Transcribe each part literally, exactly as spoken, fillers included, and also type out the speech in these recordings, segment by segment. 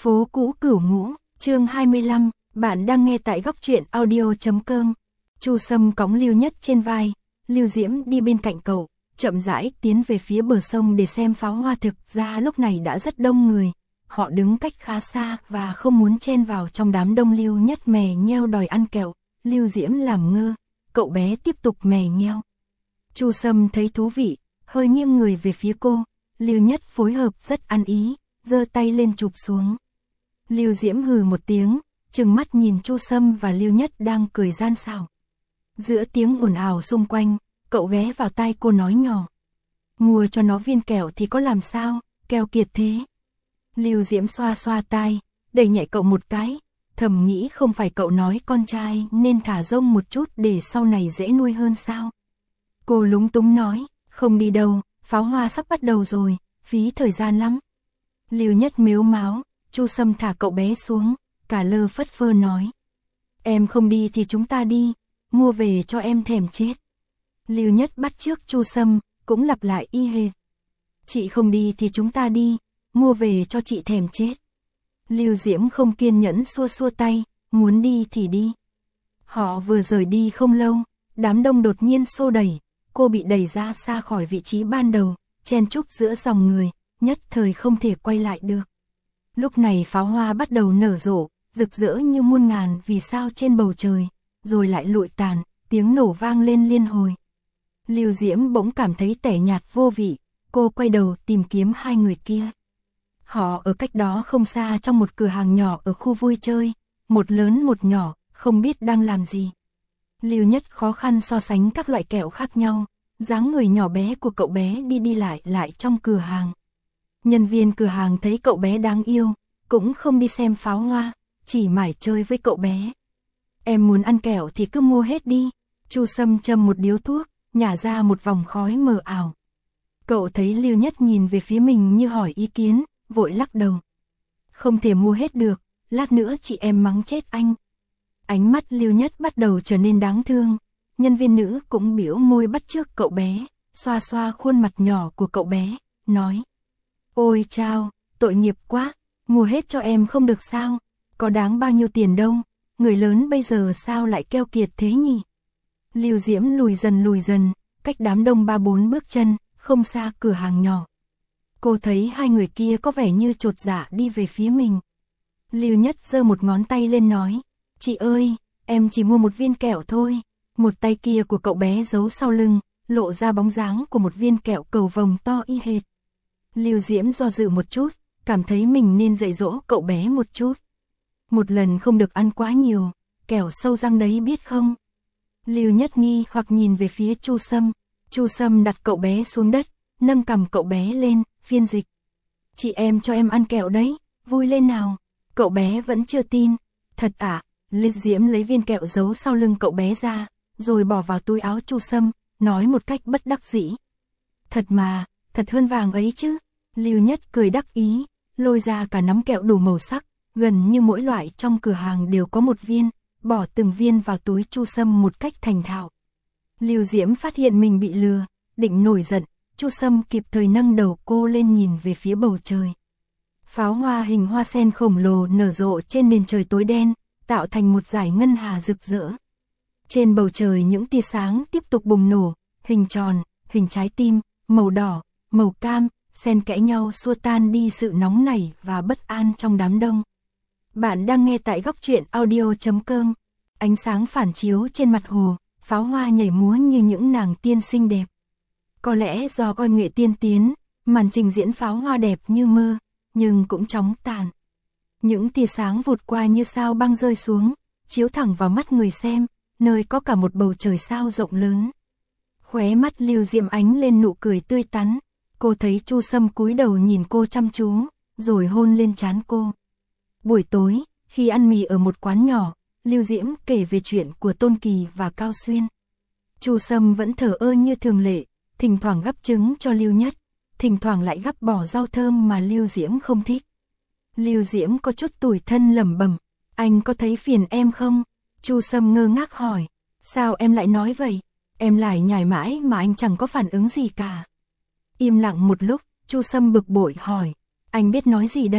Phố cũ Cửu Ngũ, chương hai mươi lăm, bạn đang nghe tại góc truyện audio chấm com. Chu Sâm cõng Lưu Nhất trên vai, Lưu Diễm đi bên cạnh cậu, chậm rãi tiến về phía bờ sông để xem pháo hoa. Thực ra lúc này đã rất đông người, họ đứng cách khá xa và không muốn chen vào trong đám đông. Lưu Nhất mè nheo đòi ăn kẹo, Lưu Diễm làm ngơ, cậu bé tiếp tục mè nheo. Chu Sâm thấy thú vị, hơi nghiêng người về phía cô, Lưu Nhất phối hợp rất ăn ý, giơ tay lên chụp xuống. Lưu Diễm hừ một tiếng, trừng mắt nhìn Chu Sâm và Lưu Nhất đang cười gian xảo. Giữa tiếng ồn ào xung quanh, cậu ghé vào tai cô nói nhỏ: "Mua cho nó viên kẹo thì có làm sao, keo kiệt thế." Lưu Diễm xoa xoa tai, đẩy nhẹ cậu một cái, thầm nghĩ không phải cậu nói con trai nên thả rông một chút để sau này dễ nuôi hơn sao. Cô lúng túng nói: "Không đi đâu, pháo hoa sắp bắt đầu rồi, phí thời gian lắm." Lưu Nhất mếu máo. Chu Sâm thả cậu bé xuống, cả lơ phất phơ nói: "Em không đi thì chúng ta đi, mua về cho em thèm chết." Lưu Nhất bắt chước Chu Sâm, cũng lặp lại y hệt: "Chị không đi thì chúng ta đi, mua về cho chị thèm chết." Lưu Diễm không kiên nhẫn xua xua tay, muốn đi thì đi. Họ vừa rời đi không lâu, đám đông đột nhiên xô đẩy, cô bị đẩy ra xa khỏi vị trí ban đầu, chen chúc giữa dòng người, nhất thời không thể quay lại được. Lúc này pháo hoa bắt đầu nở rộ, rực rỡ như muôn ngàn vì sao trên bầu trời, rồi lại lụi tàn, tiếng nổ vang lên liên hồi. Lưu Diễm bỗng cảm thấy tẻ nhạt vô vị, cô quay đầu tìm kiếm hai người kia. Họ ở cách đó không xa trong một cửa hàng nhỏ ở khu vui chơi, một lớn một nhỏ, không biết đang làm gì. Lưu Nhất khó khăn so sánh các loại kẹo khác nhau, dáng người nhỏ bé của cậu bé đi đi lại lại trong cửa hàng. Nhân viên cửa hàng thấy cậu bé đáng yêu, cũng không đi xem pháo hoa, chỉ mải chơi với cậu bé. "Em muốn ăn kẹo thì cứ mua hết đi." Chu Sâm châm một điếu thuốc, nhả ra một vòng khói mờ ảo. Cậu thấy Lưu Nhất nhìn về phía mình như hỏi ý kiến, vội lắc đầu: "Không thể mua hết được, lát nữa chị em mắng chết anh." Ánh mắt Lưu Nhất bắt đầu trở nên đáng thương, nhân viên nữ cũng biểu môi bắt chước cậu bé, xoa xoa khuôn mặt nhỏ của cậu bé, nói: "Ôi chao, tội nghiệp quá, mua hết cho em không được sao, có đáng bao nhiêu tiền đâu, người lớn bây giờ sao lại keo kiệt thế nhỉ." Lưu Diễm lùi dần lùi dần, cách đám đông ba bốn bước chân, không xa cửa hàng nhỏ. Cô thấy hai người kia có vẻ như chột dạ đi về phía mình. Lưu Nhất giơ một ngón tay lên nói: "Chị ơi, em chỉ mua một viên kẹo thôi." Một tay kia của cậu bé giấu sau lưng, lộ ra bóng dáng của một viên kẹo cầu vồng to y hệt. Lưu Diễm do dự một chút, cảm thấy mình nên dạy dỗ cậu bé một chút. "Một lần không được ăn quá nhiều, kẹo sâu răng đấy biết không?" Lưu Nhất nghi hoặc nhìn về phía Chu Sâm. Chu Sâm đặt cậu bé xuống đất, nâng cầm cậu bé lên, phiên dịch: "Chị em cho em ăn kẹo đấy, vui lên nào." Cậu bé vẫn chưa tin. "Thật ạ?" À? Lưu Diễm lấy viên kẹo giấu sau lưng cậu bé ra, rồi bỏ vào túi áo Chu Sâm, nói một cách bất đắc dĩ: "Thật mà, thật hơn vàng ấy chứ." Lưu Nhất cười đắc ý, lôi ra cả nắm kẹo đủ màu sắc, gần như mỗi loại trong cửa hàng đều có một viên, bỏ từng viên vào túi Chu Sâm một cách thành thạo. Lưu Diễm phát hiện mình bị lừa, định nổi giận, Chu Sâm kịp thời nâng đầu cô lên nhìn về phía bầu trời. Pháo hoa hình hoa sen khổng lồ nở rộ trên nền trời tối đen, tạo thành một dải ngân hà rực rỡ. Trên bầu trời những tia sáng tiếp tục bùng nổ, hình tròn, hình trái tim, màu đỏ, màu cam, xen kẽ nhau xua tan đi sự nóng nảy và bất an trong đám đông. Bạn đang nghe tại góc truyện audio chấm com. Ánh sáng phản chiếu trên mặt hồ, pháo hoa nhảy múa như những nàng tiên xinh đẹp. Có lẽ do coi nghệ tiên tiến, màn trình diễn pháo hoa đẹp như mơ, nhưng cũng chóng tàn. Những tia sáng vụt qua như sao băng rơi xuống, chiếu thẳng vào mắt người xem, nơi có cả một bầu trời sao rộng lớn. Khóe mắt Lưu Diễm ánh lên nụ cười tươi tắn. Cô thấy Chu Sâm cúi đầu nhìn cô chăm chú, rồi hôn lên trán cô. Buổi tối, khi ăn mì ở một quán nhỏ, Lưu Diễm kể về chuyện của Tôn Kỳ và Cao Xuyên. Chu Sâm vẫn thờ ơ như thường lệ, thỉnh thoảng gắp trứng cho Lưu Nhất, thỉnh thoảng lại gắp bỏ rau thơm mà Lưu Diễm không thích. Lưu Diễm có chút tủi thân lẩm bẩm: "Anh có thấy phiền em không?" Chu Sâm ngơ ngác hỏi: "Sao em lại nói vậy? Em lại nhải mãi mà anh chẳng có phản ứng gì cả." Im lặng một lúc, Chu Sâm bực bội hỏi: "Anh biết nói gì đây?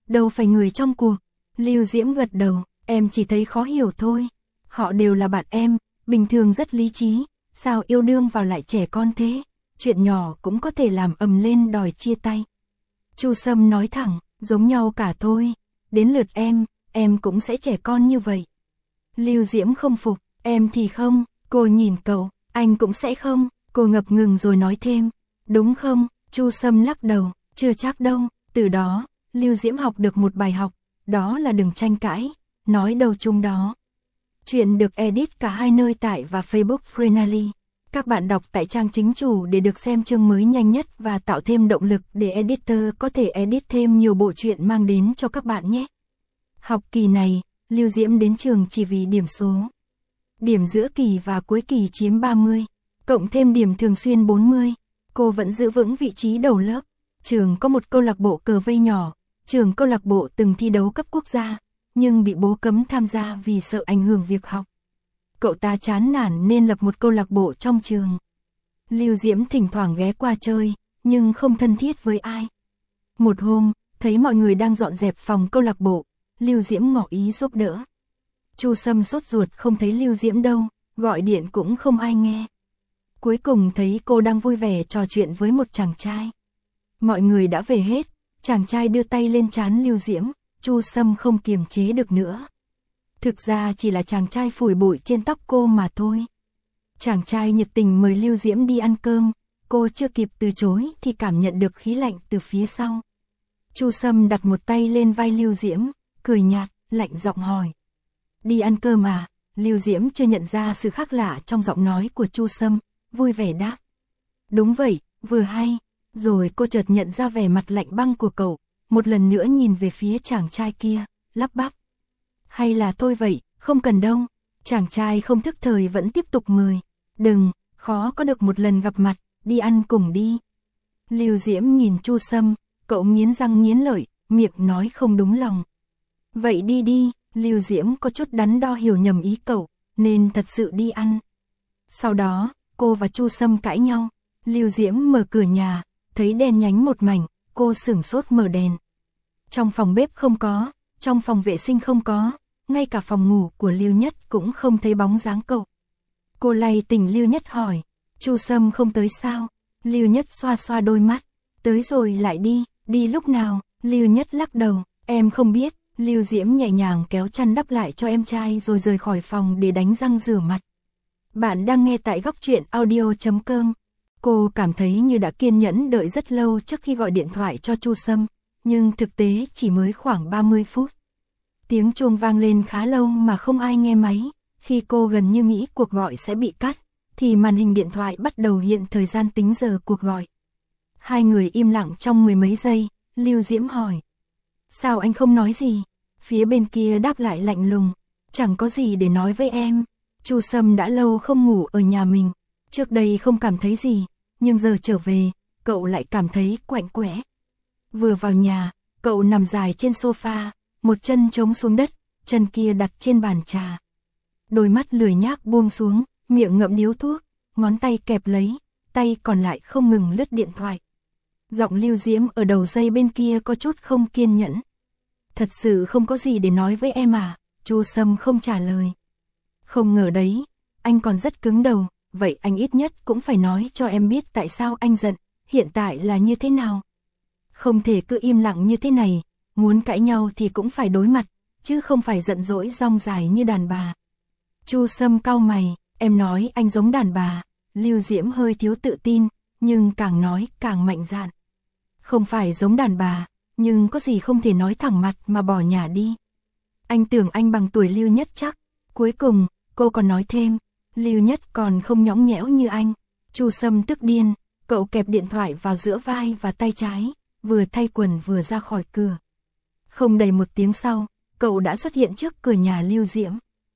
đâu phải người trong cuộc. Lưu Diễm gật đầu, em chỉ thấy khó hiểu thôi. Họ đều là bạn em, bình thường rất lý trí, sao yêu đương vào lại trẻ con thế, chuyện nhỏ cũng có thể làm ầm lên đòi chia tay. Chu Sâm nói thẳng, giống nhau cả thôi, đến lượt em, em cũng sẽ trẻ con như vậy. Lưu Diễm không phục, em thì không, cô nhìn cậu, anh cũng sẽ không, cô ngập ngừng rồi nói thêm, đúng không? Chu Sâm lắc đầu, chưa chắc đâu, từ đó, Lưu Diễm học được một bài học, đó là đừng tranh cãi, nói đầu chung đó. Chuyện được edit cả hai nơi tải và Facebook Freenally. Các bạn đọc tại trang chính chủ để được xem chương mới nhanh nhất và tạo thêm động lực để editor có thể edit thêm nhiều bộ truyện mang đến cho các bạn nhé. Học kỳ này, Lưu Diễm đến trường chỉ vì điểm số. Điểm giữa kỳ và cuối kỳ chiếm ba mươi, cộng thêm điểm thường xuyên bốn mươi, cô vẫn giữ vững vị trí đầu lớp. Trường có một câu lạc bộ cờ vây nhỏ, trường câu lạc bộ từng thi đấu cấp quốc gia, nhưng bị bố cấm tham gia vì sợ ảnh hưởng việc học. Cậu ta chán nản nên lập một câu lạc bộ trong trường. Lưu Diễm thỉnh thoảng ghé qua chơi, nhưng không thân thiết với ai. Một hôm, thấy mọi người đang dọn dẹp phòng câu lạc bộ, Lưu Diễm ngỏ ý giúp đỡ. Chu Sâm sốt ruột không thấy Lưu Diễm đâu, gọi điện cũng không ai nghe. Cuối cùng thấy cô đang vui vẻ trò chuyện với một chàng trai. Mọi người đã về hết, chàng trai đưa tay lên trán Lưu Diễm, Chu Sâm không kiềm chế được nữa. Thực ra chỉ là chàng trai phủi bụi trên tóc cô mà thôi. Chàng trai nhiệt tình mời Lưu Diễm đi ăn cơm, cô chưa kịp từ chối thì cảm nhận được khí lạnh từ phía sau. Chu Sâm đặt một tay lên vai Lưu Diễm, cười nhạt, lạnh giọng hỏi. Đi ăn cơm à? Lưu Diễm chưa nhận ra sự khác lạ trong giọng nói của Chu Sâm, vui vẻ đáp. Đúng vậy, vừa hay. Rồi cô chợt nhận ra vẻ mặt lạnh băng của cậu, một lần nữa nhìn về phía chàng trai kia, lắp bắp. Hay là thôi vậy, không cần đâu. Chàng trai không thức thời vẫn tiếp tục mời. Đừng, khó có được một lần gặp mặt, đi ăn cùng đi. Lưu Diễm nhìn Chu Sâm, cậu nghiến răng nghiến lợi, miệng nói không đúng lòng. Vậy đi đi, Lưu Diễm có chút đắn đo hiểu nhầm ý cậu, nên thật sự đi ăn. Sau đó, cô và Chu Sâm cãi nhau, Lưu Diễm mở cửa nhà, thấy đèn nhánh một mảnh, cô sửng sốt mở đèn. Trong phòng bếp không có, trong phòng vệ sinh không có, ngay cả phòng ngủ của Lưu Nhất cũng không thấy bóng dáng cậu. Cô lay tỉnh Lưu Nhất hỏi, Chu Sâm không tới sao? Lưu Nhất xoa xoa đôi mắt, tới rồi lại đi, đi lúc nào? Lưu Nhất lắc đầu, em không biết. Lưu Diễm nhẹ nhàng kéo chăn đắp lại cho em trai rồi rời khỏi phòng để đánh răng rửa mặt. Bạn đang nghe tại góc truyện audio chấm com. Cô cảm thấy như đã kiên nhẫn đợi rất lâu trước khi gọi điện thoại cho Chu Sâm, nhưng thực tế chỉ mới khoảng ba mươi phút. Tiếng chuông vang lên khá lâu mà không ai nghe máy, khi cô gần như nghĩ cuộc gọi sẽ bị cắt, thì màn hình điện thoại bắt đầu hiện thời gian tính giờ cuộc gọi. Hai người im lặng trong mười mấy giây, Lưu Diễm hỏi. Sao anh không nói gì? Phía bên kia đáp lại lạnh lùng, chẳng có gì để nói với em. Chu Sâm đã lâu không ngủ ở nhà mình, trước đây không cảm thấy gì, nhưng giờ trở về, cậu lại cảm thấy quạnh quẽ. Vừa vào nhà, cậu nằm dài trên sofa, một chân chống xuống đất, chân kia đặt trên bàn trà. Đôi mắt lười nhác buông xuống, miệng ngậm điếu thuốc, ngón tay kẹp lấy, tay còn lại không ngừng lướt điện thoại. Giọng Lưu Diễm ở đầu dây bên kia có chút không kiên nhẫn. Thật sự không có gì để nói với em à? Chu Sâm không trả lời. Không ngờ đấy, anh còn rất cứng đầu, vậy anh ít nhất cũng phải nói cho em biết tại sao anh giận, hiện tại là như thế nào. Không thể cứ im lặng như thế này, muốn cãi nhau thì cũng phải đối mặt, chứ không phải giận dỗi rong dài như đàn bà. Chu Sâm cau mày, em nói anh giống đàn bà. Lưu Diễm hơi thiếu tự tin, nhưng càng nói càng mạnh dạn. Không phải giống đàn bà, nhưng có gì không thể nói thẳng mặt mà bỏ nhà đi. Anh tưởng anh bằng tuổi Lưu Nhất chắc. Cuối cùng, cô còn nói thêm, Lưu Nhất còn không nhõng nhẽo như anh. Chu Sâm tức điên, cậu kẹp điện thoại vào giữa vai và tay trái, vừa thay quần vừa ra khỏi cửa. Không đầy một tiếng sau, cậu đã xuất hiện trước cửa nhà Lưu Diễm.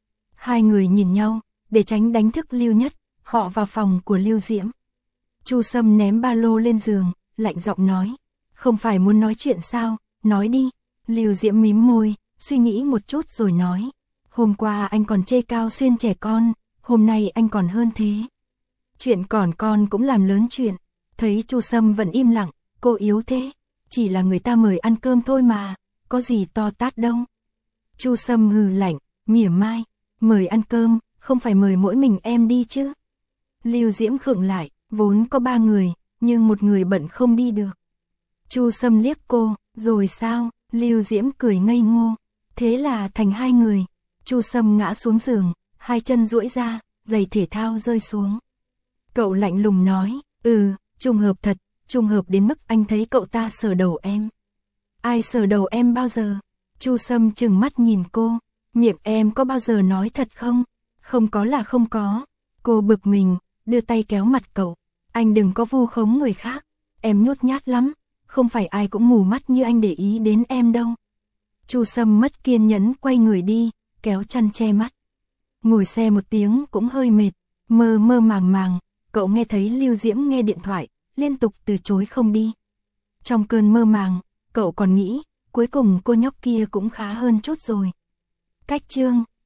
Hai người nhìn nhau, để tránh đánh thức Lưu Nhất, họ vào phòng của Lưu Diễm. Chu Sâm ném ba lô lên giường, lạnh giọng nói, không phải muốn nói chuyện sao, nói đi. Lưu Diễm mím môi, suy nghĩ một chút rồi nói, hôm qua anh còn chê Cao Xuyên trẻ con, hôm nay anh còn hơn thế. Chuyện còn con cũng làm lớn chuyện. Thấy Chu Sâm vẫn im lặng, cô yếu thế, chỉ là người ta mời ăn cơm thôi mà, có gì to tát đâu. Chu Sâm hừ lạnh, mỉa mai, mời ăn cơm, không phải mời mỗi mình em đi chứ. Lưu Diễm khựng lại, vốn có ba người, nhưng một người bận không đi được. Chu Sâm liếc cô, rồi sao? Lưu Diễm cười ngây ngô, thế là thành hai người. Chu Sâm ngã xuống giường, hai chân duỗi ra, giày thể thao rơi xuống. Cậu lạnh lùng nói, ừ, trùng hợp thật, trùng hợp đến mức anh thấy cậu ta sờ đầu em. Ai sờ đầu em bao giờ? Chu Sâm trừng mắt nhìn cô, miệng em có bao giờ nói thật không? Không có là không có. Cô bực mình, đưa tay kéo mặt cậu, anh đừng có vu khống người khác, em nhút nhát lắm, không phải ai cũng mù mắt như anh để ý đến em đâu. Chu Sâm mất kiên nhẫn quay người đi, kéo chăn che mắt. Ngồi xe một tiếng cũng hơi mệt, mơ mơ màng màng, cậu nghe thấy Lưu Diễm nghe điện thoại, liên tục từ chối không đi. Trong cơn mơ màng, cậu còn nghĩ, cuối cùng cô nhóc kia cũng khá hơn chút rồi. Cách chương